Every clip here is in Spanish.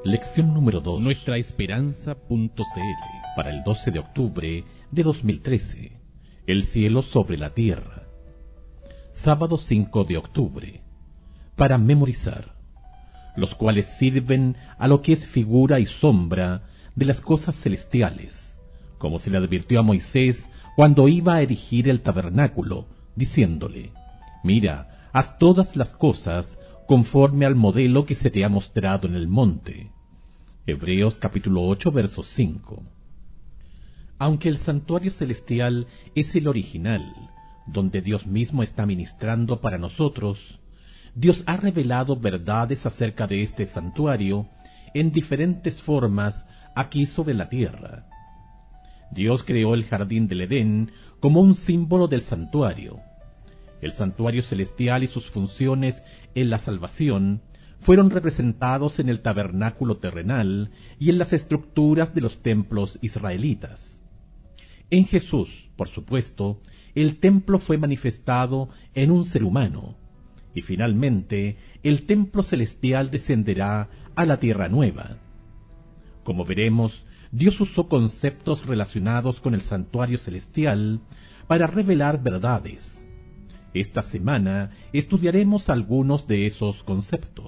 Lección número 2. Nuestraesperanza.cl. Para el 12 de octubre de 2013. El cielo sobre la tierra. Sábado 5 de octubre. Para memorizar. Los cuales sirven a lo que es figura y sombra de las cosas celestiales, como se le advirtió a Moisés cuando iba a erigir el tabernáculo, diciéndole: Mira, haz todas las cosas conforme al modelo que se te ha mostrado en el monte. Hebreos capítulo 8, verso 5. Aunque el santuario celestial es el original, donde Dios mismo está ministrando para nosotros, Dios ha revelado verdades acerca de este santuario en diferentes formas aquí sobre la tierra. Dios creó el jardín del Edén como un símbolo del santuario. El santuario celestial y sus funciones en la salvación fueron representados en el tabernáculo terrenal y en las estructuras de los templos israelitas. En Jesús, por supuesto, el templo fue manifestado en un ser humano, y finalmente el templo celestial descenderá a la tierra nueva. Como veremos, Dios usó conceptos relacionados con el santuario celestial para revelar verdades. Esta semana estudiaremos algunos de esos conceptos.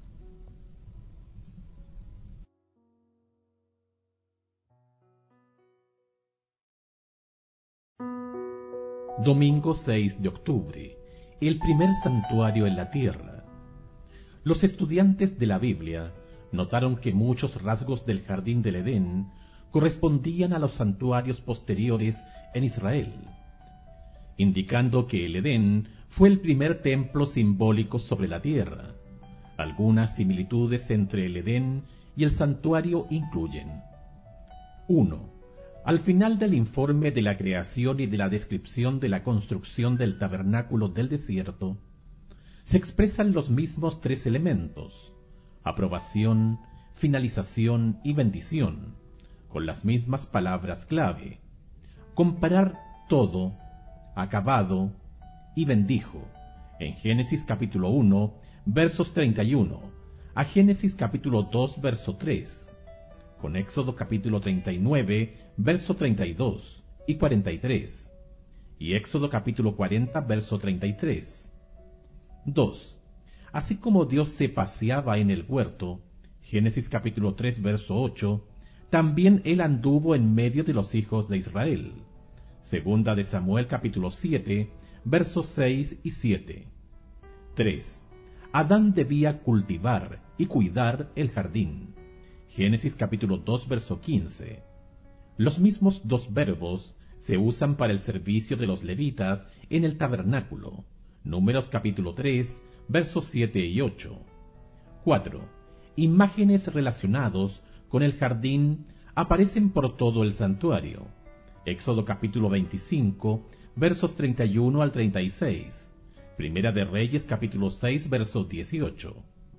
Domingo 6 de octubre. El primer santuario en la tierra. Los estudiantes de la Biblia notaron que muchos rasgos del jardín del Edén correspondían a los santuarios posteriores en Israel, indicando que el Edén fue el primer templo simbólico sobre la tierra. Algunas similitudes entre el Edén y el santuario incluyen: 1. Al final del informe de la creación y de la descripción de la construcción del tabernáculo del desierto, se expresan los mismos tres elementos: aprobación, finalización y bendición, con las mismas palabras clave: comparar todo, acabado y bendijo, en Génesis capítulo 1, versos 31, a Génesis capítulo 2, verso 3, con Éxodo capítulo 39, verso 32 y 43, y Éxodo capítulo 40, verso 33. 2. Así como Dios se paseaba en el huerto, Génesis capítulo 3, verso 8, también Él anduvo en medio de los hijos de Israel. Segunda de Samuel capítulo 7, versos 6 y 7. 3. Adán debía cultivar y cuidar el jardín. Génesis capítulo 2, verso 15. Los mismos dos verbos se usan para el servicio de los levitas en el tabernáculo. Números capítulo 3, versos 7 y 8. 4. Imágenes relacionados con el jardín aparecen por todo el santuario. Éxodo capítulo 25, versos 31 al 36. Primera de Reyes capítulo 6, verso 18.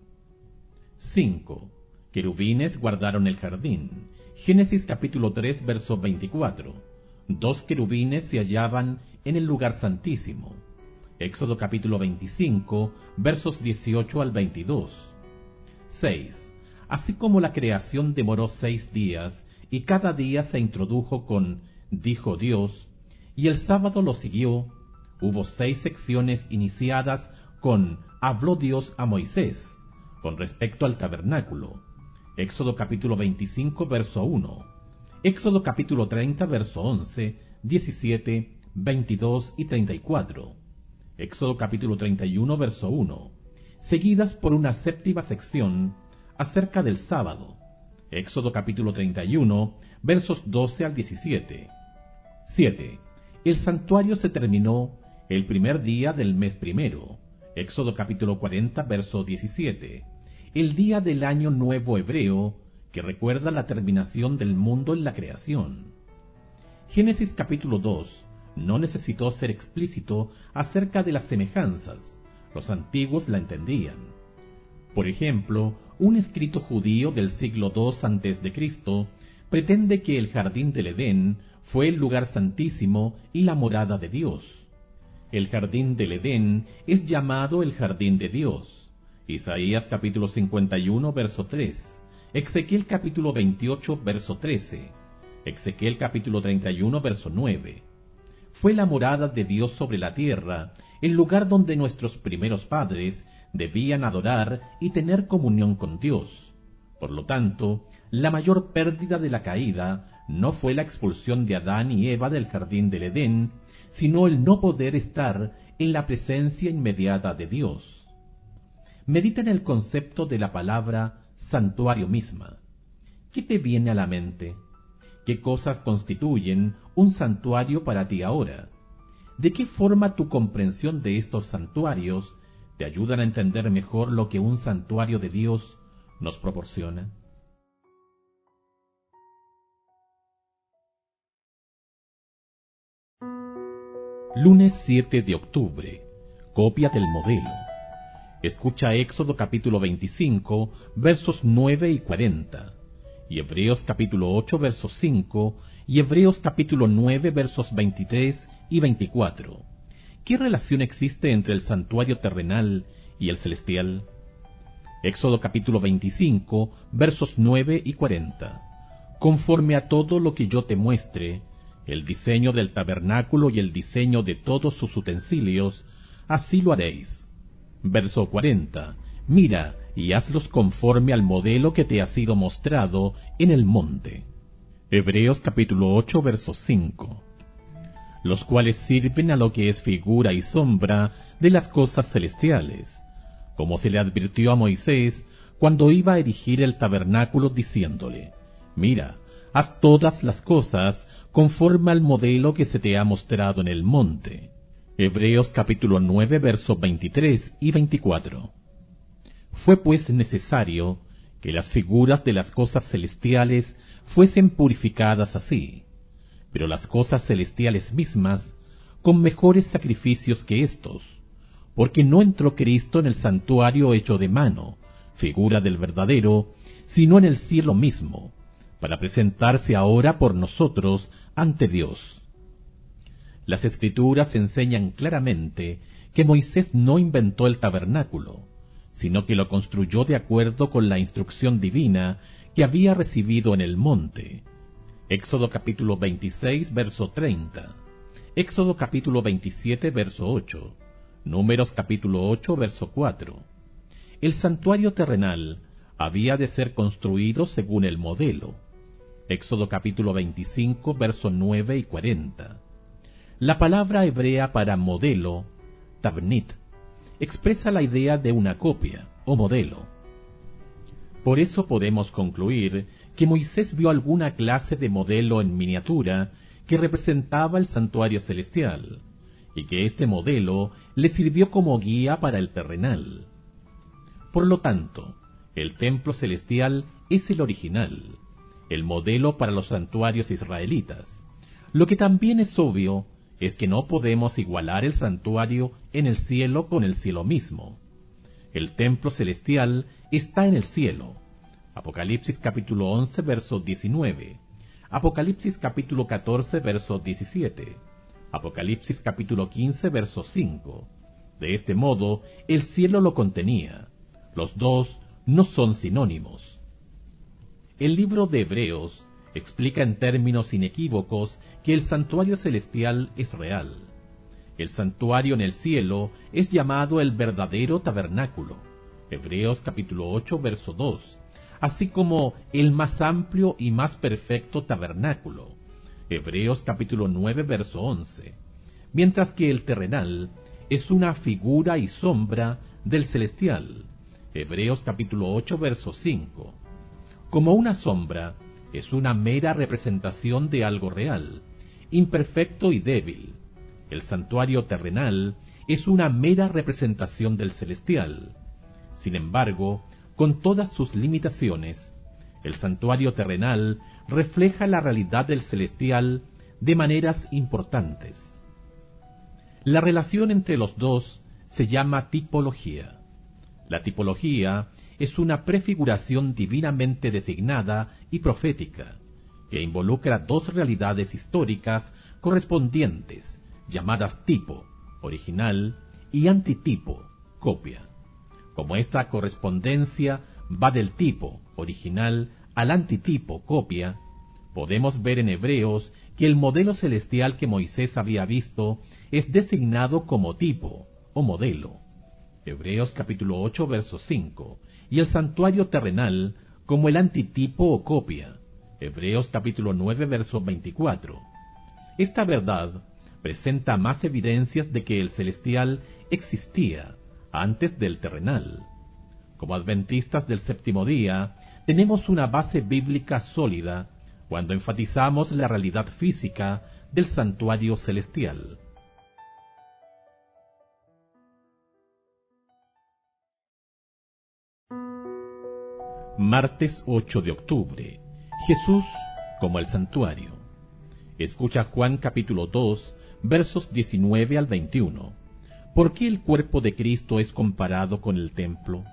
5. Querubines guardaron el jardín. Génesis capítulo 3, verso 24. 2 querubines se hallaban en el lugar santísimo. Éxodo capítulo 25, versos 18 al 22. 6. Así como la creación demoró 6 días, y cada día se introdujo con «dijo Dios», y el sábado lo siguió, hubo 6 secciones iniciadas con «habló Dios a Moisés», con respecto al tabernáculo. Éxodo capítulo 25, verso 1. Éxodo capítulo 30, verso 11, 17, 22 y 34. Éxodo capítulo 31, verso 1, seguidas por una séptima sección acerca del sábado. Éxodo capítulo 31, versos 12 al 17. 7. El santuario se terminó el primer día del mes primero. Éxodo capítulo 40, verso 17. El día del año nuevo hebreo, que recuerda la terminación del mundo en la creación. Génesis capítulo 2 no necesitó ser explícito acerca de las semejanzas. Los antiguos la entendían. Por ejemplo, un escrito judío del siglo II a.C. pretende que el jardín del Edén fue el lugar santísimo y la morada de Dios. El jardín del Edén es llamado el jardín de Dios. Isaías capítulo 51, verso 3, Ezequiel capítulo 28, verso 13, Ezequiel capítulo 31, verso 9. Fue la morada de Dios sobre la tierra, el lugar donde nuestros primeros padres debían adorar y tener comunión con Dios. Por lo tanto, la mayor pérdida de la caída no fue la expulsión de Adán y Eva del jardín del Edén, sino el no poder estar en la presencia inmediata de Dios. Medita en el concepto de la palabra santuario misma. ¿Qué te viene a la mente? ¿Qué cosas constituyen un santuario para ti ahora? ¿De qué forma tu comprensión de estos santuarios te ayudan a entender mejor lo que un santuario de Dios nos proporciona? Lunes 7 de octubre. Copia del modelo. Escucha Éxodo capítulo 25, versos 9 y 40, y Hebreos capítulo 8, verso 5, y Hebreos capítulo 9, versos 23 y 24. ¿Qué relación existe entre el santuario terrenal y el celestial? Éxodo capítulo 25, versos 9 y 40. Conforme a todo lo que yo te muestre, el diseño del tabernáculo y el diseño de todos sus utensilios, así lo haréis. Verso 40. Mira y hazlos conforme al modelo que te ha sido mostrado en el monte. Hebreos capítulo 8, verso 5. Los cuales sirven a lo que es figura y sombra de las cosas celestiales, como se le advirtió a Moisés cuando iba a erigir el tabernáculo diciéndole: Mira, haz todas las cosas conforme al modelo que se te ha mostrado en el monte. Hebreos capítulo 9, versos 23 y 24. Fue pues necesario que las figuras de las cosas celestiales fuesen purificadas así, pero las cosas celestiales mismas con mejores sacrificios que éstos, porque no entró Cristo en el santuario hecho de mano, figura del verdadero, sino en el cielo mismo, para presentarse ahora por nosotros ante Dios. Las Escrituras enseñan claramente que Moisés no inventó el tabernáculo, sino que lo construyó de acuerdo con la instrucción divina que había recibido en el monte. Éxodo capítulo 26, verso 30. Éxodo capítulo 27, verso 8. Números capítulo 8, verso 4. El santuario terrenal había de ser construido según el modelo. Éxodo capítulo 25, verso 9 y 40. La palabra hebrea para modelo, tabnit, expresa la idea de una copia o modelo. Por eso podemos concluir que Moisés vio alguna clase de modelo en miniatura que representaba el santuario celestial, y que este modelo le sirvió como guía para el terrenal. Por lo tanto, el templo celestial es el original, el modelo para los santuarios israelitas. Lo que también es obvio es que no podemos igualar el santuario en el cielo con el cielo mismo. El templo celestial está en el cielo. Apocalipsis capítulo 11, verso 19. Apocalipsis capítulo 14, verso 17. Apocalipsis capítulo 15, verso 5. De este modo, el cielo lo contenía. Los dos no son sinónimos. El libro de Hebreos explica en términos inequívocos que el santuario celestial es real. El santuario en el cielo es llamado el verdadero tabernáculo, Hebreos capítulo 8, verso 2, así como el más amplio y más perfecto tabernáculo, Hebreos capítulo 9, verso 11, mientras que el terrenal es una figura y sombra del celestial, Hebreos capítulo 8, verso 5. Como una sombra, es una mera representación de algo real, imperfecto y débil. El santuario terrenal es una mera representación del celestial. Sin embargo, con todas sus limitaciones, el santuario terrenal refleja la realidad del celestial de maneras importantes. La relación entre los dos se llama tipología. La tipología es una prefiguración divinamente designada y profética, que involucra dos realidades históricas correspondientes, llamadas tipo, original, y antitipo, copia. Como esta correspondencia va del tipo, original al antitipo, copia, podemos ver en Hebreos que el modelo celestial que Moisés había visto es designado como tipo o modelo. Hebreos capítulo 8, verso 5, y el santuario terrenal como el antitipo o copia. Hebreos capítulo 9, verso 24. Esta verdad presenta más evidencias de que el celestial existía antes del terrenal. Como adventistas del séptimo día, tenemos una base bíblica sólida cuando enfatizamos la realidad física del santuario celestial. Martes 8 de octubre. Jesús como el santuario. Escucha Juan capítulo 2, versos 19 al 21. ¿Por qué el cuerpo de Cristo es comparado con el templo?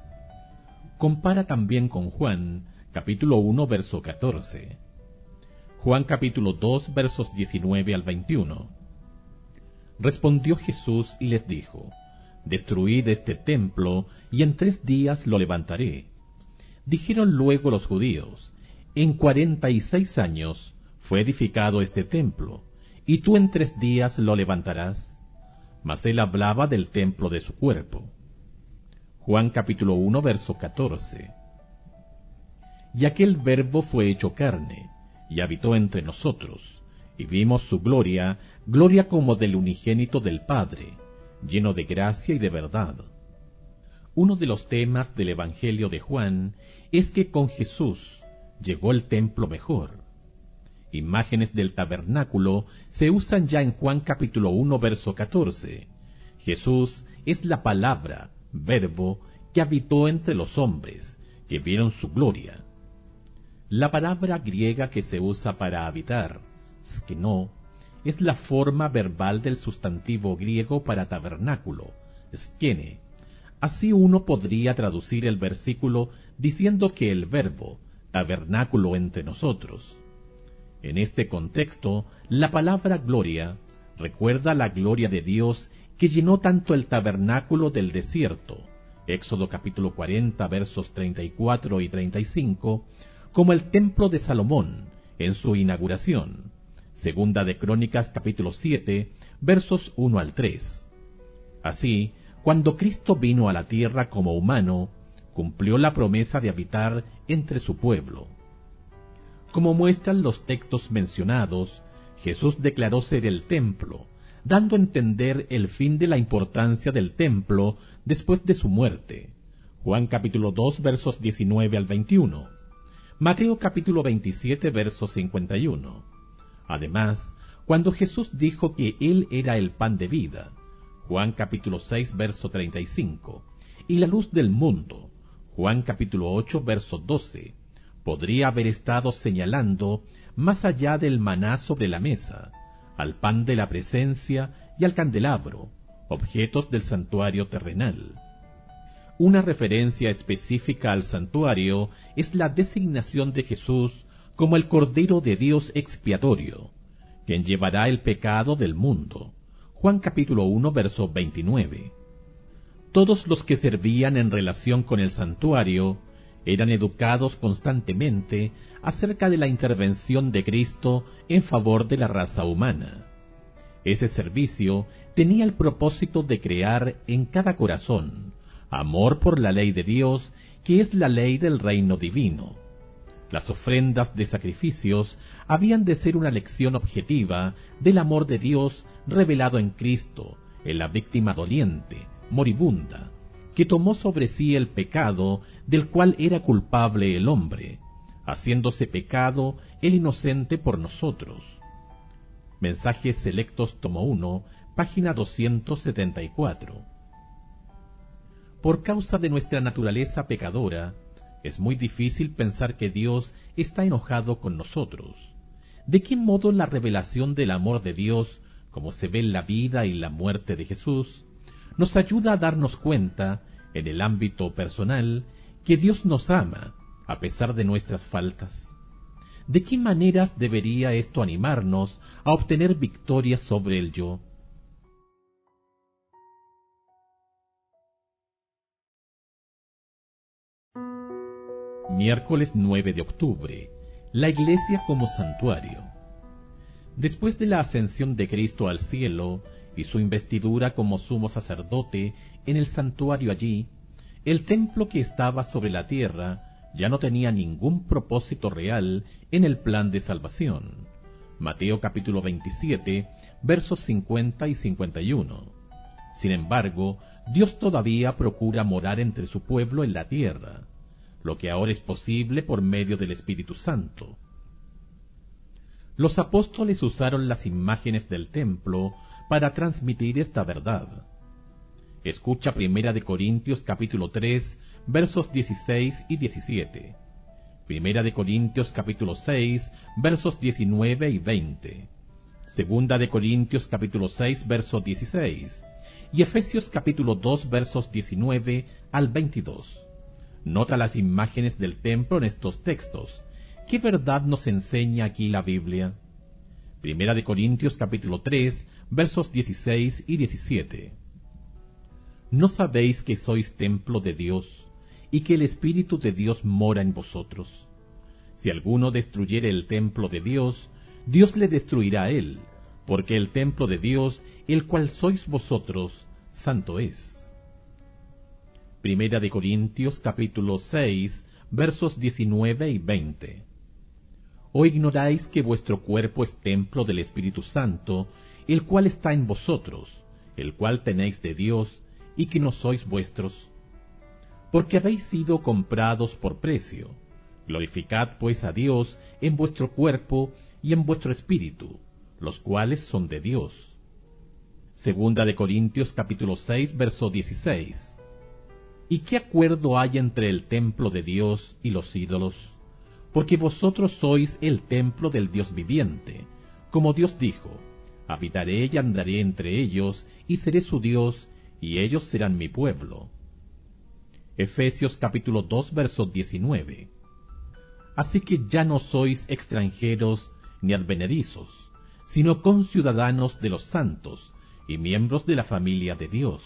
Compara también con Juan capítulo 1, verso 14. Juan capítulo 2, versos 19 al 21. Respondió Jesús y les dijo: Destruid este templo, y en 3 días lo levantaré. Dijeron luego los judíos: En 46 años fue edificado este templo, y tú en 3 días lo levantarás. Mas él hablaba del templo de su cuerpo. Juan capítulo 1, verso 14. Y aquel Verbo fue hecho carne, y habitó entre nosotros, y vimos su gloria, gloria como del unigénito del Padre, lleno de gracia y de verdad. Uno de los temas del Evangelio de Juan es que con Jesús llegó el templo mejor. Imágenes del tabernáculo se usan ya en Juan capítulo 1, verso 14. Jesús es la palabra, verbo, que habitó entre los hombres, que vieron su gloria. La palabra griega que se usa para habitar, skeno, es la forma verbal del sustantivo griego para tabernáculo, skene. Así uno podría traducir el versículo diciendo que el verbo, tabernáculo entre nosotros. En este contexto, la palabra gloria recuerda la gloria de Dios que llenó tanto el tabernáculo del desierto, Éxodo capítulo 40, versos 34 y 35, como el templo de Salomón en su inauguración, Segunda de Crónicas capítulo 7, versos 1 al 3. Así, cuando Cristo vino a la tierra como humano, cumplió la promesa de habitar entre su pueblo. Como muestran los textos mencionados, Jesús declaró ser el templo, dando a entender el fin de la importancia del templo después de su muerte. Juan capítulo 2, versos 19 al 21. Mateo capítulo 27, verso 51. Además, cuando Jesús dijo que Él era el pan de vida, Juan capítulo 6, verso 35, y la luz del mundo, Juan capítulo 8, verso 12, podría haber estado señalando más allá del maná sobre la mesa, al pan de la presencia y al candelabro, objetos del santuario terrenal. Una referencia específica al santuario es la designación de Jesús como el Cordero de Dios expiatorio, quien llevará el pecado del mundo. Juan capítulo 1, verso 29. Todos los que servían en relación con el santuario eran educados constantemente acerca de la intervención de Cristo en favor de la raza humana. Ese servicio tenía el propósito de crear en cada corazón amor por la ley de Dios, que es la ley del reino divino. Las ofrendas de sacrificios habían de ser una lección objetiva del amor de Dios revelado en Cristo, en la víctima doliente, moribunda, que tomó sobre sí el pecado del cual era culpable el hombre, haciéndose pecado el inocente por nosotros. Mensajes Selectos, tomo 1, página 274. Por causa de nuestra naturaleza pecadora, es muy difícil pensar que Dios está enojado con nosotros. ¿De qué modo la revelación del amor de Dios, como se ve en la vida y la muerte de Jesús, nos ayuda a darnos cuenta, en el ámbito personal, que Dios nos ama, a pesar de nuestras faltas? ¿De qué maneras debería esto animarnos a obtener victorias sobre el yo? Miércoles 9 de octubre. La Iglesia como santuario. Después de la ascensión de Cristo al cielo y su investidura como sumo sacerdote en el santuario allí, el templo que estaba sobre la tierra ya no tenía ningún propósito real en el plan de salvación. Mateo capítulo 27, versos 50 y 51. Sin embargo, Dios todavía procura morar entre su pueblo en la tierra, lo que ahora es posible por medio del Espíritu Santo. Los apóstoles usaron las imágenes del templo para transmitir esta verdad. Escucha 1 Corintios capítulo 3, versos 16 y 17. 1 Corintios capítulo 6, versos 19 y 20. 2 Corintios capítulo 6, verso 16. Y Efesios capítulo 2, versos 19 al 22. Nota las imágenes del templo en estos textos. ¿Qué verdad nos enseña aquí la Biblia? 1 Corintios capítulo 3, versos 16 y 17. ¿No sabéis que sois templo de Dios, y que el Espíritu de Dios mora en vosotros? Si alguno destruyere el templo de Dios, Dios le destruirá a él, porque el templo de Dios, el cual sois vosotros, santo es. 1 Corintios capítulo 6, versos 19 y 20. ¿O ignoráis que vuestro cuerpo es templo del Espíritu Santo, el cual está en vosotros, el cual tenéis de Dios, y que no sois vuestros? Porque habéis sido comprados por precio. Glorificad pues a Dios en vuestro cuerpo y en vuestro espíritu, los cuales son de Dios. 2 Corintios capítulo 6, verso 16. ¿Y qué acuerdo hay entre el templo de Dios y los ídolos? Porque vosotros sois el templo del Dios viviente. Como Dios dijo, habitaré y andaré entre ellos, y seré su Dios, y ellos serán mi pueblo. Efesios capítulo 2, verso 19. Así que ya no sois extranjeros ni advenedizos, sino conciudadanos de los santos, y miembros de la familia de Dios.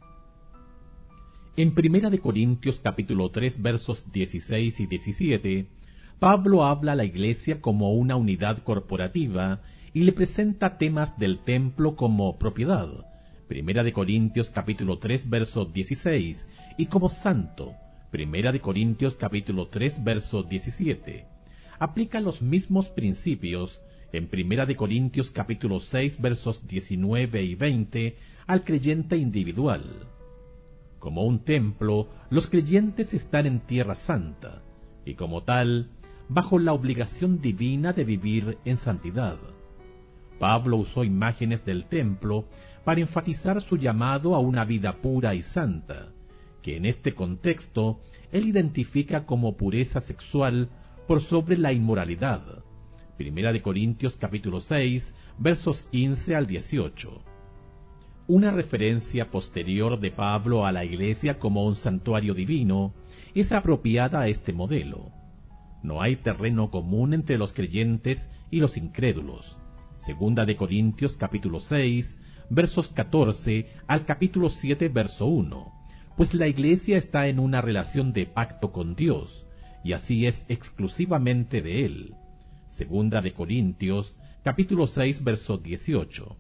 En 1 Corintios capítulo 3 versos 16 y 17, Pablo habla a la iglesia como una unidad corporativa y le presenta temas del templo como propiedad, 1 Corintios capítulo 3 verso 16, y como santo, 1 Corintios capítulo 3 verso 17. Aplica los mismos principios en 1 Corintios capítulo 6 versos 19 y 20 al creyente individual. Como un templo, los creyentes están en tierra santa, y como tal, bajo la obligación divina de vivir en santidad. Pablo usó imágenes del templo para enfatizar su llamado a una vida pura y santa, que en este contexto él identifica como pureza sexual por sobre la inmoralidad. 1 Corintios capítulo 6, versos 15 al 18. Una referencia posterior de Pablo a la iglesia como un santuario divino es apropiada a este modelo. No hay terreno común entre los creyentes y los incrédulos. 2 Corintios capítulo 6, versos 14 al capítulo 7, verso 1, pues la iglesia está en una relación de pacto con Dios, y así es exclusivamente de Él. 2 Corintios capítulo 6, verso 18.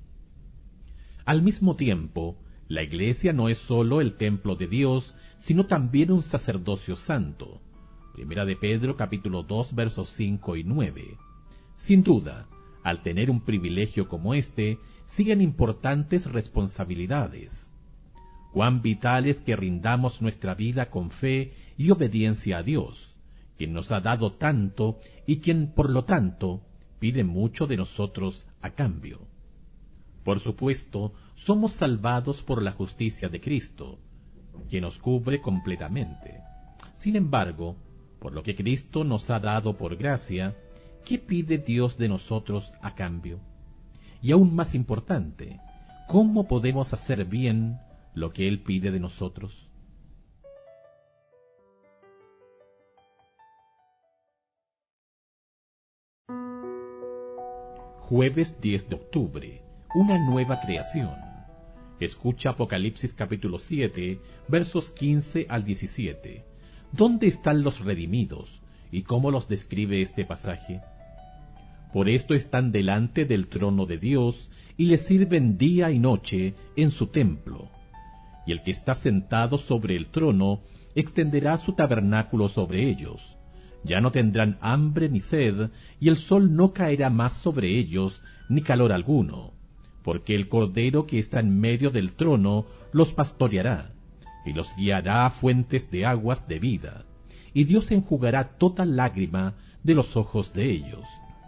Al mismo tiempo, la iglesia no es sólo el templo de Dios, sino también un sacerdocio santo. 1 Pedro capítulo 2 versos 5 y 9. Sin duda, al tener un privilegio como este, siguen importantes responsabilidades. Cuán vital es que rindamos nuestra vida con fe y obediencia a Dios, quien nos ha dado tanto y quien, por lo tanto, pide mucho de nosotros a cambio. Por supuesto, somos salvados por la justicia de Cristo, que nos cubre completamente. Sin embargo, por lo que Cristo nos ha dado por gracia, ¿qué pide Dios de nosotros a cambio? Y aún más importante, ¿cómo podemos hacer bien lo que Él pide de nosotros? Jueves 10 de octubre. Una nueva creación. Escucha Apocalipsis capítulo 7, versos 15 al 17. ¿Dónde están los redimidos? ¿Y cómo los describe este pasaje? Por esto están delante del trono de Dios y le sirven día y noche en su templo. Y el que está sentado sobre el trono extenderá su tabernáculo sobre ellos. Ya no tendrán hambre ni sed, y el sol no caerá más sobre ellos, ni calor alguno, porque el Cordero que está en medio del trono los pastoreará, y los guiará a fuentes de aguas de vida, y Dios enjugará toda lágrima de los ojos de ellos.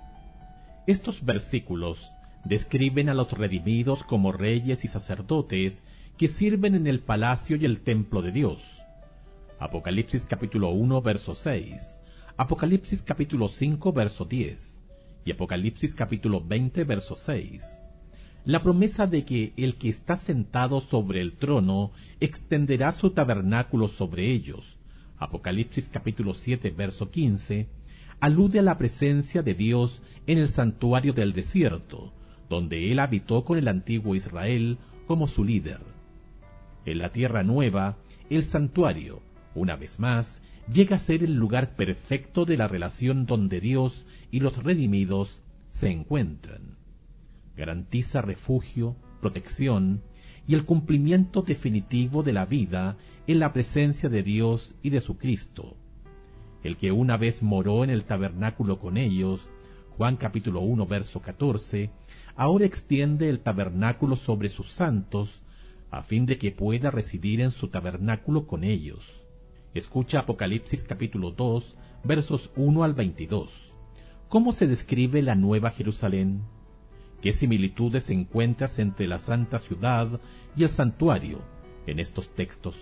Estos versículos describen a los redimidos como reyes y sacerdotes que sirven en el palacio y el templo de Dios. Apocalipsis capítulo 1, verso 6, Apocalipsis capítulo 5, verso 10, y Apocalipsis capítulo 20, verso 6. La promesa de que el que está sentado sobre el trono extenderá su tabernáculo sobre ellos, Apocalipsis capítulo 7, verso 15, alude a la presencia de Dios en el santuario del desierto, donde él habitó con el antiguo Israel como su líder. En la tierra nueva, el santuario, una vez más, llega a ser el lugar perfecto de la relación donde Dios y los redimidos se encuentran. Garantiza refugio, protección y el cumplimiento definitivo de la vida en la presencia de Dios y de su Cristo. El que una vez moró en el tabernáculo con ellos, Juan capítulo 1, verso 14, ahora extiende el tabernáculo sobre sus santos, a fin de que pueda residir en su tabernáculo con ellos. Escucha Apocalipsis capítulo 2, versos 1 al 22. ¿Cómo se describe la Nueva Jerusalén? ¿Qué similitudes encuentras entre la santa ciudad y el santuario en estos textos?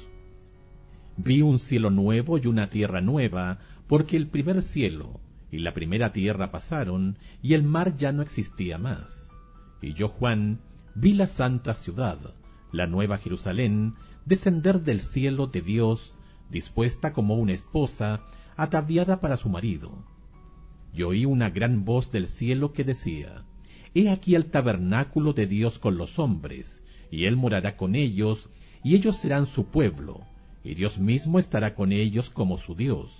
Vi un cielo nuevo y una tierra nueva, porque el primer cielo y la primera tierra pasaron, y el mar ya no existía más. Y yo, Juan, vi la santa ciudad, la nueva Jerusalén, descender del cielo de Dios, dispuesta como una esposa, ataviada para su marido. Y oí una gran voz del cielo que decía: He aquí el tabernáculo de Dios con los hombres, y él morará con ellos, y ellos serán su pueblo, y Dios mismo estará con ellos como su Dios.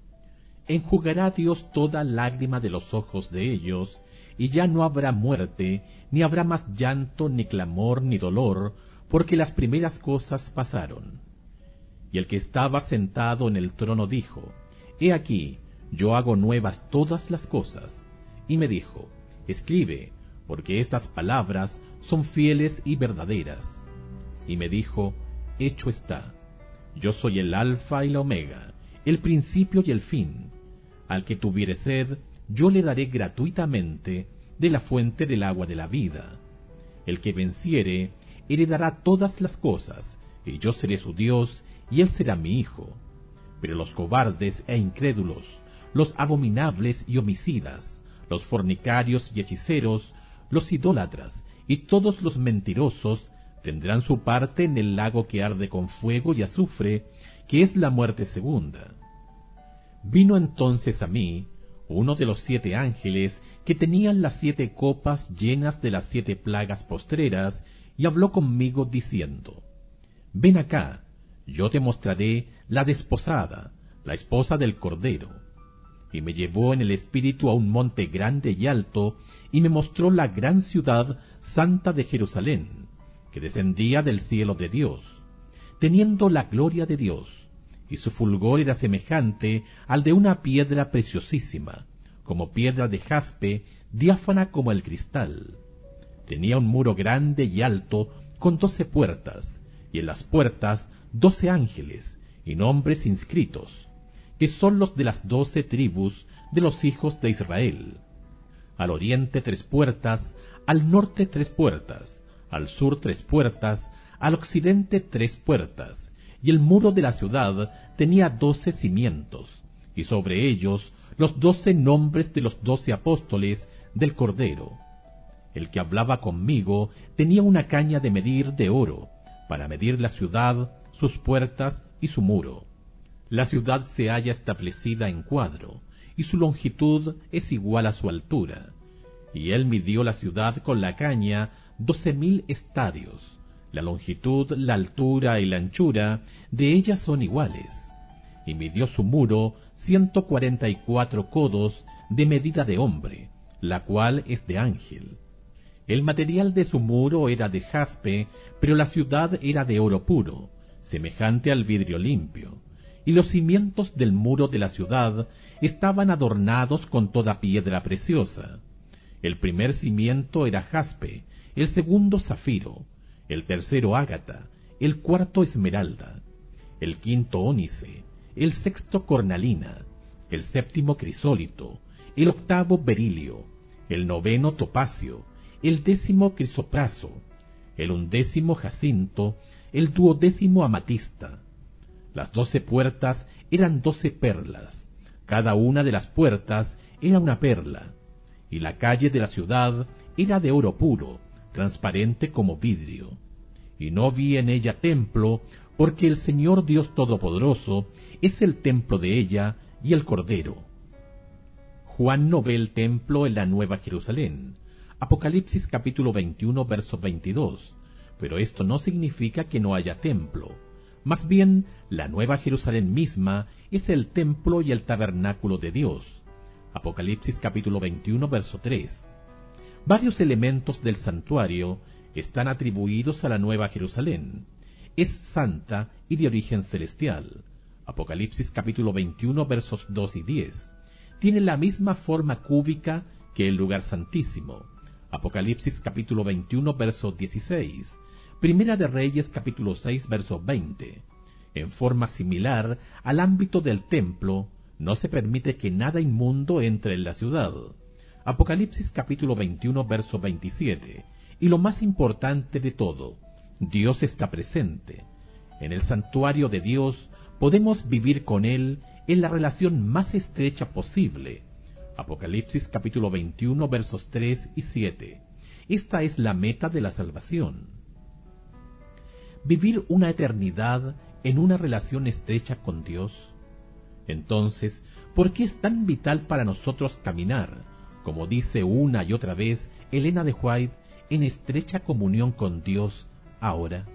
Enjugará Dios toda lágrima de los ojos de ellos, y ya no habrá muerte, ni habrá más llanto, ni clamor, ni dolor, porque las primeras cosas pasaron. Y el que estaba sentado en el trono dijo: He aquí, yo hago nuevas todas las cosas. Y me dijo: Escribe, porque estas palabras son fieles y verdaderas. Y me dijo: Hecho está. Yo soy el Alfa y la Omega, el principio y el fin. Al que tuviere sed, yo le daré gratuitamente de la fuente del agua de la vida. El que venciere, heredará todas las cosas, y yo seré su Dios, y él será mi hijo. Pero los cobardes e incrédulos, los abominables y homicidas, los fornicarios y hechiceros, los idólatras y todos los mentirosos tendrán su parte en el lago que arde con fuego y azufre, que es la muerte segunda. Vino entonces a mí uno de los 7 ángeles que tenían las 7 copas llenas de las 7 plagas postreras, y habló conmigo diciendo: Ven acá, yo te mostraré la desposada, la esposa del Cordero. Y me llevó en el espíritu a un monte grande y alto, y me mostró la gran ciudad santa de Jerusalén, que descendía del cielo de Dios, teniendo la gloria de Dios, y su fulgor era semejante al de una piedra preciosísima, como piedra de jaspe, diáfana como el cristal. Tenía un muro grande y alto, con 12 puertas, y en las puertas 12 ángeles, y nombres inscritos, que son los de las 12 tribus de los hijos de Israel. Al oriente 3 puertas, al norte 3 puertas, al sur 3 puertas, al occidente 3 puertas, y el muro de la ciudad tenía 12 cimientos, y sobre ellos los 12 nombres de los 12 apóstoles del Cordero. El que hablaba conmigo tenía una caña de medir de oro, para medir la ciudad, sus puertas y su muro. La ciudad se halla establecida en cuadro, y su longitud es igual a su altura. Y él midió la ciudad con la caña 12.000 estadios. La longitud, la altura y la anchura de ella son iguales. y midió su muro 144 codos de medida de hombre, la cual es de ángel. El material de su muro era de jaspe, pero la ciudad era de oro puro, semejante al vidrio limpio, y los cimientos del muro de la ciudad estaban adornados con toda piedra preciosa. El primer cimiento era jaspe, el segundo zafiro, el tercero ágata, el cuarto esmeralda, el quinto ónice, el sexto cornalina, el séptimo crisólito, el octavo berilio, el noveno topacio, el décimo crisopraso, el undécimo jacinto, el duodécimo amatista. Las 12 puertas eran 12 perlas, cada una de las puertas era una perla, y la calle de la ciudad era de oro puro, transparente como vidrio. Y no vi en ella templo, porque el Señor Dios Todopoderoso es el templo de ella y el Cordero. Juan no ve el templo en la Nueva Jerusalén. Apocalipsis capítulo 21, verso 22. Pero esto no significa que no haya templo. Más bien, la Nueva Jerusalén misma es el templo y el tabernáculo de Dios. Apocalipsis capítulo 21, verso 3. Varios elementos del santuario están atribuidos a la Nueva Jerusalén. Es santa y de origen celestial. Apocalipsis capítulo 21, versos 2 y 10. Tiene la misma forma cúbica que el lugar santísimo. Apocalipsis capítulo 21, verso 16. Primera de Reyes capítulo 6, verso 20. En forma similar al ámbito del templo, no se permite que nada inmundo entre en la ciudad. Apocalipsis capítulo 21, verso 27. Y lo más importante de todo, Dios está presente. En el santuario de Dios podemos vivir con Él en la relación más estrecha posible. Apocalipsis capítulo 21, versos 3 y 7. Esta es la meta de la salvación. Vivir una eternidad en una relación estrecha con Dios. Entonces, ¿por qué es tan vital para nosotros caminar, como dice una y otra vez Elena de White, en estrecha comunión con Dios ahora?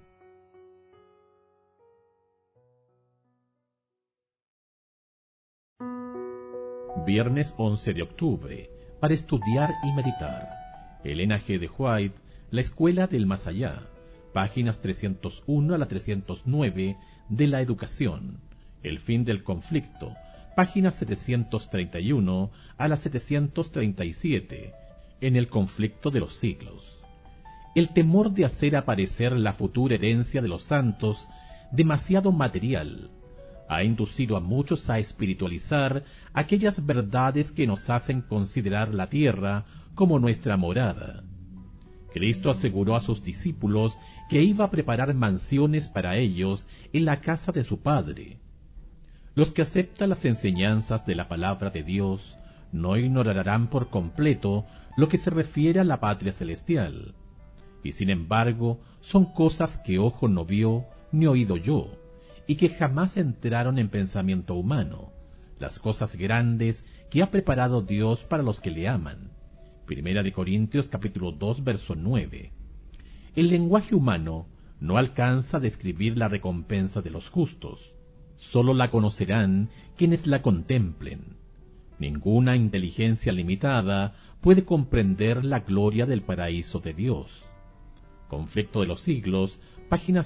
Viernes 11 de octubre, para estudiar y meditar. Elena G. de White, La Escuela del Más Allá, páginas 301 a la 309 de La Educación. El fin del conflicto, páginas 731 a la 737, en el conflicto de los siglos. El temor de hacer aparecer la futura herencia de los santos demasiado material ha inducido a muchos a espiritualizar aquellas verdades que nos hacen considerar la tierra como nuestra morada. Cristo aseguró a sus discípulos que iba a preparar mansiones para ellos en la casa de su Padre. Los que aceptan las enseñanzas de la palabra de Dios no ignorarán por completo lo que se refiere a la patria celestial. Y sin embargo, son cosas que ojo no vio ni oído yo, y que jamás entraron en pensamiento humano, las cosas grandes que ha preparado Dios para los que le aman. Primera de Corintios capítulo 2, verso 9. El lenguaje humano no alcanza a describir la recompensa de los justos. Sólo la conocerán quienes la contemplen. Ninguna inteligencia limitada puede comprender la gloria del paraíso de Dios. Conflicto de los siglos, página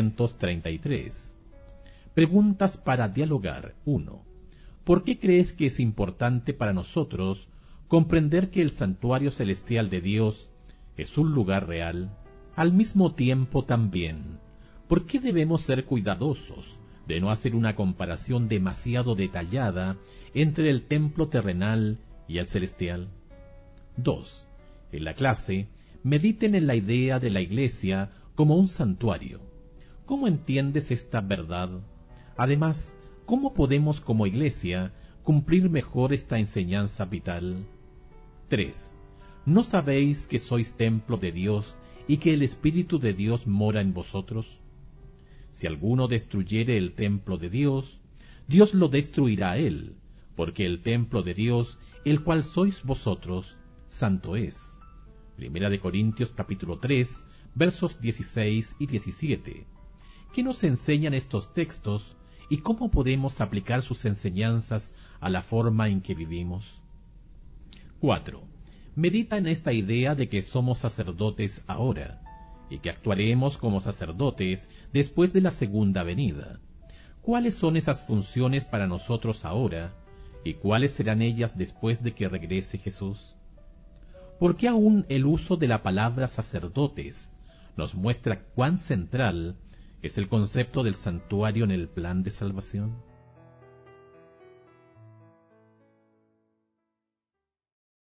733. Preguntas para dialogar. 1. ¿Por qué crees que es importante para nosotros comprender que el santuario celestial de Dios es un lugar real? Al mismo tiempo también, ¿por qué debemos ser cuidadosos de no hacer una comparación demasiado detallada entre el templo terrenal y el celestial? 2. En la clase, mediten en la idea de la Iglesia como un santuario. ¿Cómo entiendes esta verdad? Además, ¿cómo podemos como Iglesia cumplir mejor esta enseñanza vital? 3. ¿No sabéis que sois templo de Dios y que el Espíritu de Dios mora en vosotros? Si alguno destruyere el templo de Dios, Dios lo destruirá a él, porque el templo de Dios, el cual sois vosotros, santo es. Primera de Corintios capítulo 3, versos 16 y 17. ¿Qué nos enseñan estos textos y cómo podemos aplicar sus enseñanzas a la forma en que vivimos. 4. Medita en esta idea de que somos sacerdotes ahora, y que actuaremos como sacerdotes después de la segunda venida. ¿Cuáles son esas funciones para nosotros ahora, y cuáles serán ellas después de que regrese Jesús? ¿Por qué aún el uso de la palabra sacerdotes nos muestra cuán central es el concepto del santuario en el plan de salvación?